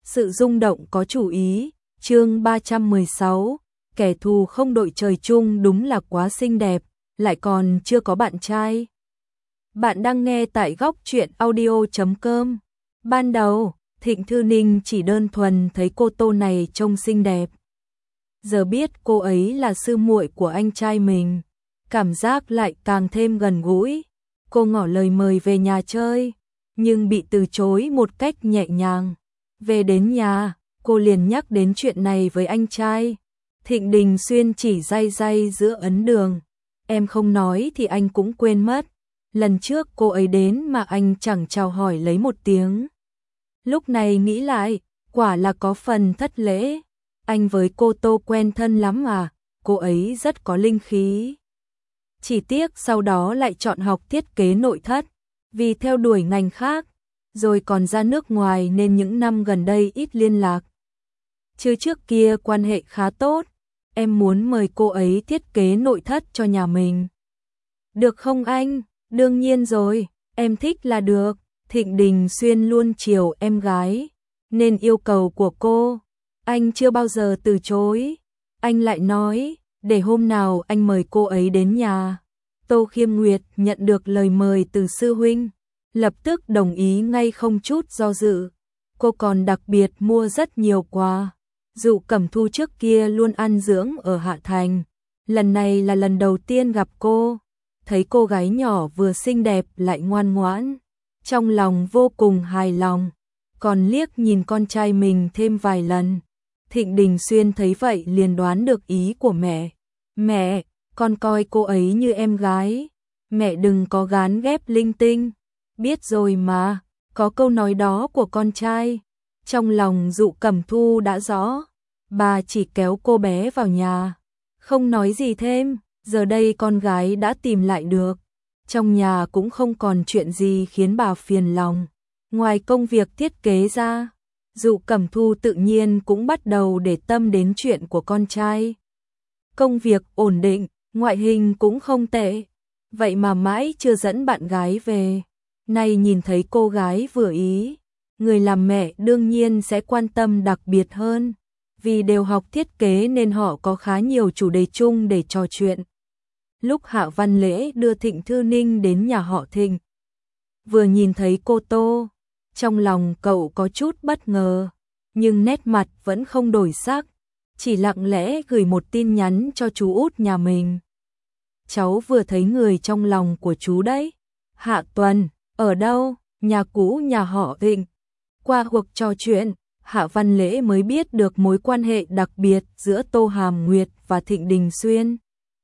Sự rung động có chủ ý, chương 316, kẻ thù không đội trời chung đúng là quá xinh đẹp, lại còn chưa có bạn trai. Bạn đang nghe tại góc truyện audio.com. Ban đầu, Thịnh Thư Ninh chỉ đơn thuần thấy cô Tô này trông xinh đẹp. Giờ biết cô ấy là sư muội của anh trai mình, cảm giác lại càng thêm gần gũi. Cô ngỏ lời mời về nhà chơi, nhưng bị từ chối một cách nhẹ nhàng. Về đến nhà, cô liền nhắc đến chuyện này với anh trai. Thịnh Đình Xuyên chỉ day day giữa ấn đường. Em không nói thì anh cũng quên mất. Lần trước cô ấy đến mà anh chẳng chào hỏi lấy một tiếng. Lúc này nghĩ lại, quả là có phần thất lễ. Anh với cô Tô quen thân lắm à, cô ấy rất có linh khí. Chỉ tiếc sau đó lại chọn học thiết kế nội thất, vì theo đuổi ngành khác, rồi còn ra nước ngoài nên những năm gần đây ít liên lạc. Chứ trước kia quan hệ khá tốt, em muốn mời cô ấy thiết kế nội thất cho nhà mình. Được không anh? Đương nhiên rồi, em thích là được. Thịnh Đình Xuyên luôn chiều em gái, nên yêu cầu của cô, anh chưa bao giờ từ chối. Anh lại nói, để hôm nào anh mời cô ấy đến nhà. Tô Khiêm Nguyệt nhận được lời mời từ sư huynh, lập tức đồng ý ngay không chút do dự. Cô còn đặc biệt mua rất nhiều quà. Dụ Cẩm Thu trước kia luôn ăn dưỡng ở Hạ Thành, lần này là lần đầu tiên gặp cô, thấy cô gái nhỏ vừa xinh đẹp lại ngoan ngoãn, trong lòng vô cùng hài lòng, còn liếc nhìn con trai mình thêm vài lần. Thịnh Đình Xuyên thấy vậy liền đoán được ý của mẹ. Mẹ, con coi cô ấy như em gái, mẹ đừng có gán ghép linh tinh. Biết rồi mà, có câu nói đó của con trai. Trong lòng Dụ Cẩm Thu đã rõ, bà chỉ kéo cô bé vào nhà, không nói gì thêm. Giờ đây con gái đã tìm lại được, trong nhà cũng không còn chuyện gì khiến bà phiền lòng. Ngoài công việc thiết kế ra, Dụ Cẩm Thu tự nhiên cũng bắt đầu để tâm đến chuyện của con trai. Công việc ổn định, ngoại hình cũng không tệ, vậy mà mãi chưa dẫn bạn gái về. Nay nhìn thấy cô gái vừa ý, người làm mẹ đương nhiên sẽ quan tâm đặc biệt hơn, vì đều học thiết kế nên họ có khá nhiều chủ đề chung để trò chuyện. Lúc Hạ Văn Lễ đưa Thịnh Thư Ninh đến nhà họ Thịnh, vừa nhìn thấy cô Tô, trong lòng cậu có chút bất ngờ, nhưng nét mặt vẫn không đổi sắc, chỉ lặng lẽ gửi một tin nhắn cho chú út nhà mình. Cháu vừa thấy người trong lòng của chú đấy. Hạ Tuần, ở đâu? Nhà cũ nhà họ Thịnh. Qua cuộc trò chuyện, Hạ Văn Lễ mới biết được mối quan hệ đặc biệt giữa Tô Hàm Nguyệt và Thịnh Đình Xuyên.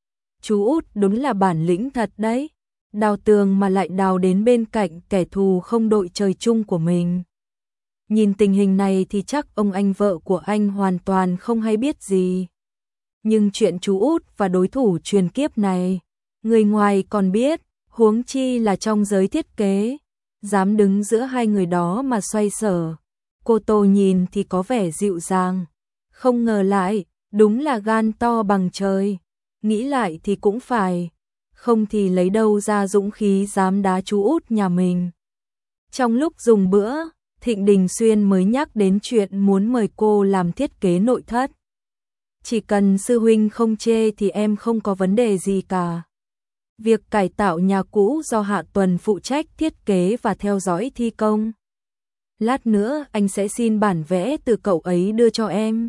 Chú út đúng là bản lĩnh thật đấy, đào tường mà lại đào đến bên cạnh kẻ thù không đội trời chung của mình. Nhìn tình hình này thì chắc ông anh vợ của anh hoàn toàn không hay biết gì. Nhưng chuyện chú út và đối thủ truyền kiếp này, người ngoài còn biết, huống chi là trong giới thiết kế, dám đứng giữa hai người đó mà xoay sở. Cô Tô nhìn thì có vẻ dịu dàng, không ngờ lại, đúng là gan to bằng trời. Nghĩ lại thì cũng phải, không thì lấy đâu ra dũng khí dám đá chú út nhà mình. Trong lúc dùng bữa, Thịnh Đình Xuyên mới nhắc đến chuyện muốn mời cô làm thiết kế nội thất. Chỉ cần sư huynh không chê thì em không có vấn đề gì cả. Việc cải tạo nhà cũ do Hạ Tuần phụ trách thiết kế và theo dõi thi công. Lát nữa anh sẽ xin bản vẽ từ cậu ấy đưa cho em.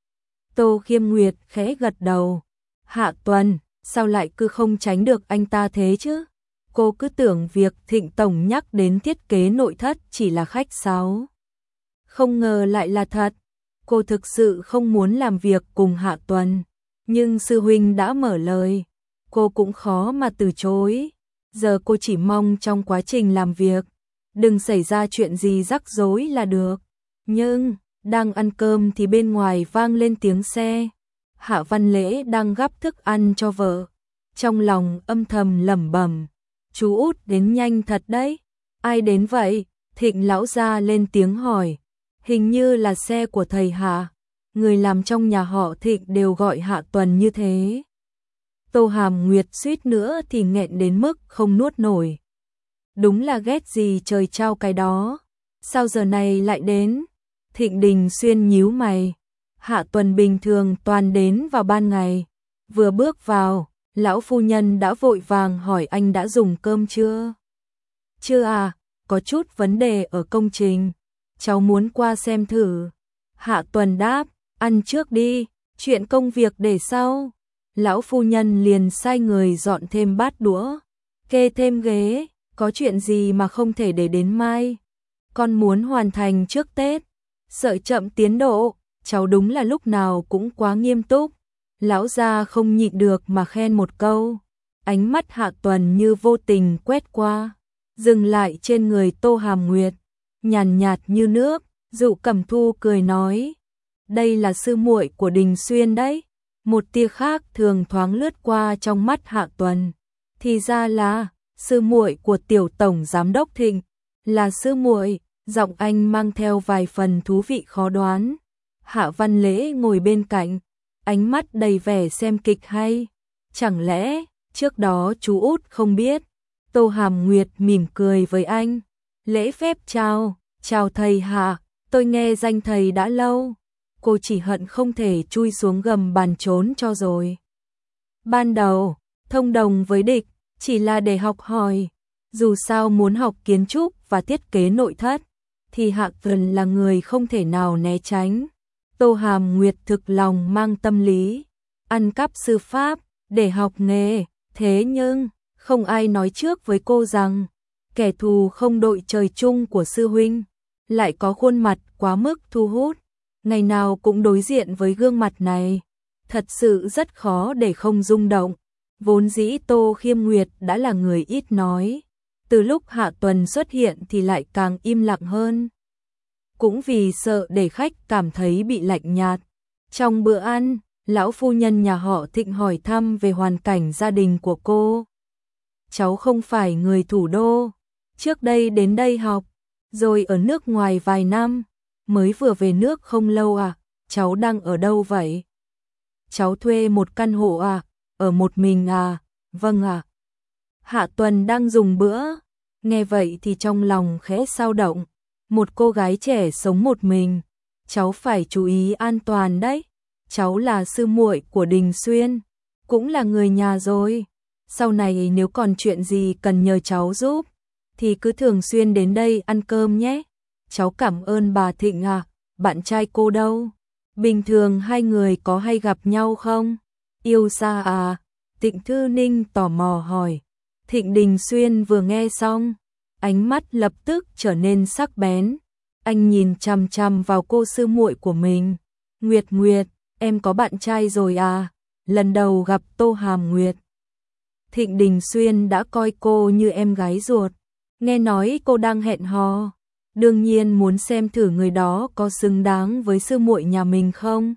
Tô Khiêm Nguyệt khẽ gật đầu. Hạ Tuần, sao lại cứ không tránh được anh ta thế chứ? Cô cứ tưởng việc Thịnh Tổng nhắc đến thiết kế nội thất chỉ là khách sáo. Không ngờ lại là thật. Cô thực sự không muốn làm việc cùng Hạ Tuần. Nhưng sư huynh đã mở lời, cô cũng khó mà từ chối. Giờ cô chỉ mong trong quá trình làm việc, đừng xảy ra chuyện gì rắc rối là được. Nhưng, đang ăn cơm thì bên ngoài vang lên tiếng xe. Hạ Văn Lễ đang gắp thức ăn cho vợ, trong lòng âm thầm lẩm bẩm, chú út đến nhanh thật đấy. Ai đến vậy? Thịnh lão gia lên tiếng hỏi. Hình như là xe của thầy Hạ, người làm trong nhà họ Thịnh đều gọi Hạ Tuần như thế. Tô Hàm Nguyệt suýt nữa thì nghẹn đến mức không nuốt nổi. Đúng là ghét gì trời trao cái đó, sao giờ này lại đến? Thịnh Đình Xuyên nhíu mày. Hạ Tuần bình thường toàn đến vào ban ngày. Vừa bước vào, lão phu nhân đã vội vàng hỏi anh đã dùng cơm chưa? Chưa à, có chút vấn đề ở công trình. Cháu muốn qua xem thử. Hạ Tuần đáp, ăn trước đi, chuyện công việc để sau. Lão phu nhân liền sai người dọn thêm bát đũa, kê thêm ghế, có chuyện gì mà không thể để đến mai. Con muốn hoàn thành trước Tết, sợ chậm tiến độ, cháu đúng là lúc nào cũng quá nghiêm túc. Lão gia không nhịn được mà khen một câu. Ánh mắt Hạ Tuần như vô tình quét qua, dừng lại trên người Tô Hàm Nguyệt, nhàn nhạt như nước. Dụ Cẩm Thu cười nói, đây là sư muội của Đình Xuyên đấy. Một tia khác thường thoáng lướt qua trong mắt Hạ Tuần, thì ra là sư muội của tiểu tổng giám đốc Thịnh. Là sư muội, giọng anh mang theo vài phần thú vị khó đoán. Hạ Văn Lễ ngồi bên cạnh, ánh mắt đầy vẻ xem kịch hay. Chẳng lẽ trước đó chú út không biết? Tô Hàm Nguyệt mỉm cười với anh, lễ phép chào, chào thầy Hạ, tôi nghe danh thầy đã lâu. Cô chỉ hận không thể chui xuống gầm bàn trốn cho rồi. Ban đầu, thông đồng với địch, chỉ là để học hỏi. Dù sao muốn học kiến trúc và thiết kế nội thất, thì Hạ Tuần là người không thể nào né tránh. Tô Hàm Nguyệt thực lòng mang tâm lý, ăn cắp sư pháp, để học nghề. Thế nhưng, không ai nói trước với cô rằng, kẻ thù không đội trời chung của sư huynh, lại có khuôn mặt quá mức thu hút. Ngày nào cũng đối diện với gương mặt này, thật sự rất khó để không rung động. Vốn dĩ Tô Khiêm Nguyệt đã là người ít nói, từ lúc Hạ Tuần xuất hiện thì lại càng im lặng hơn. Cũng vì sợ để khách cảm thấy bị lạnh nhạt. Trong bữa ăn, lão phu nhân nhà họ Thịnh hỏi thăm về hoàn cảnh gia đình của cô. Cháu không phải người thủ đô, trước đây đến đây học, rồi ở nước ngoài vài năm, mới vừa về nước không lâu à. Cháu đang ở đâu vậy? Cháu thuê một căn hộ à? Ở một mình à? Vâng à. Hạ Tuần đang dùng bữa, nghe vậy thì trong lòng khẽ dao động. Một cô gái trẻ sống một mình, cháu phải chú ý an toàn đấy. Cháu là sư muội của Đình Xuyên, cũng là người nhà rồi. Sau này nếu còn chuyện gì cần nhờ cháu giúp, thì cứ thường xuyên đến đây ăn cơm nhé. Cháu cảm ơn bà Thịnh à. Bạn trai cô đâu? Bình thường hai người có hay gặp nhau không? Yêu xa à? Thịnh Thư Ninh tò mò hỏi. Thịnh Đình Xuyên vừa nghe xong, ánh mắt lập tức trở nên sắc bén. Anh nhìn chằm chằm vào cô sư muội của mình. Nguyệt Nguyệt, em có bạn trai rồi à? Lần đầu gặp Tô Hàm Nguyệt, Thịnh Đình Xuyên đã coi cô như em gái ruột. Nghe nói cô đang hẹn hò, đương nhiên muốn xem thử người đó có xứng đáng với sư muội nhà mình không.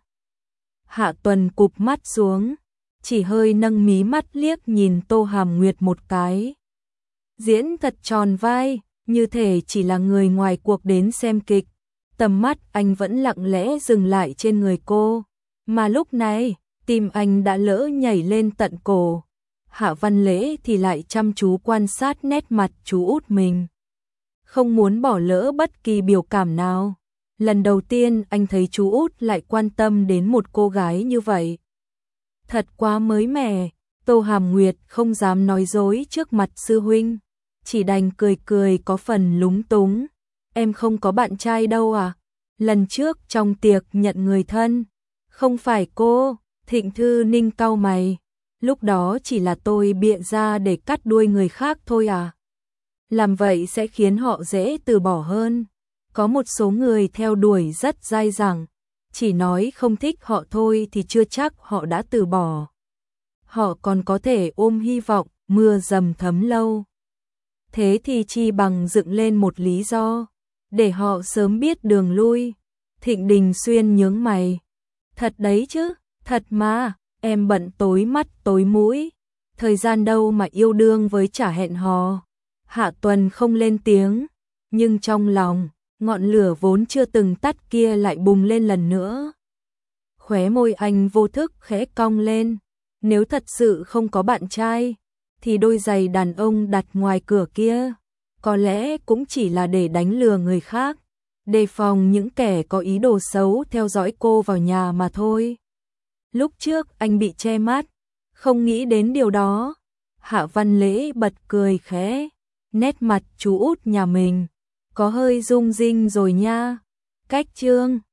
Hạ Tuần cụp mắt xuống, chỉ hơi nâng mí mắt liếc nhìn Tô Hàm Nguyệt một cái. Diễn thật tròn vai, như thể chỉ là người ngoài cuộc đến xem kịch. Tầm mắt anh vẫn lặng lẽ dừng lại trên người cô, mà lúc này, tim anh đã lỡ nhảy lên tận cổ. Hạ Văn Lễ thì lại chăm chú quan sát nét mặt chú út mình, không muốn bỏ lỡ bất kỳ biểu cảm nào. Lần đầu tiên anh thấy chú út lại quan tâm đến một cô gái như vậy. Thật quá mới mẻ. Tô Hàm Nguyệt không dám nói dối trước mặt sư huynh, chỉ đành cười cười có phần lúng túng. Em không có bạn trai đâu à? Lần trước trong tiệc nhận người thân, không phải cô? Thịnh Thư Ninh cau mày. Lúc đó chỉ là tôi bịa ra để cắt đuôi người khác thôi à? Làm vậy sẽ khiến họ dễ từ bỏ hơn. Có một số người theo đuổi rất dai dẳng, chỉ nói không thích họ thôi thì chưa chắc họ đã từ bỏ. Họ còn có thể ôm hy vọng mưa dầm thấm lâu. Thế thì chi bằng dựng lên một lý do, để họ sớm biết đường lui. Thịnh Đình Xuyên nhướng mày. Thật đấy chứ, thật mà, em bận tối mắt tối mũi. Thời gian đâu mà yêu đương với chả hẹn hò. Hạ Tuần không lên tiếng, nhưng trong lòng, ngọn lửa vốn chưa từng tắt kia lại bùng lên lần nữa. Khóe môi anh vô thức khẽ cong lên. Nếu thật sự không có bạn trai, thì đôi giày đàn ông đặt ngoài cửa kia, có lẽ cũng chỉ là để đánh lừa người khác. đề phòng những kẻ có ý đồ xấu theo dõi cô vào nhà mà thôi. Lúc trước anh bị che mắt, không nghĩ đến điều đó. Hạ Văn Lễ bật cười khẽ, nét mặt chú út nhà mình có hơi rung rinh rồi nha. Cách Trương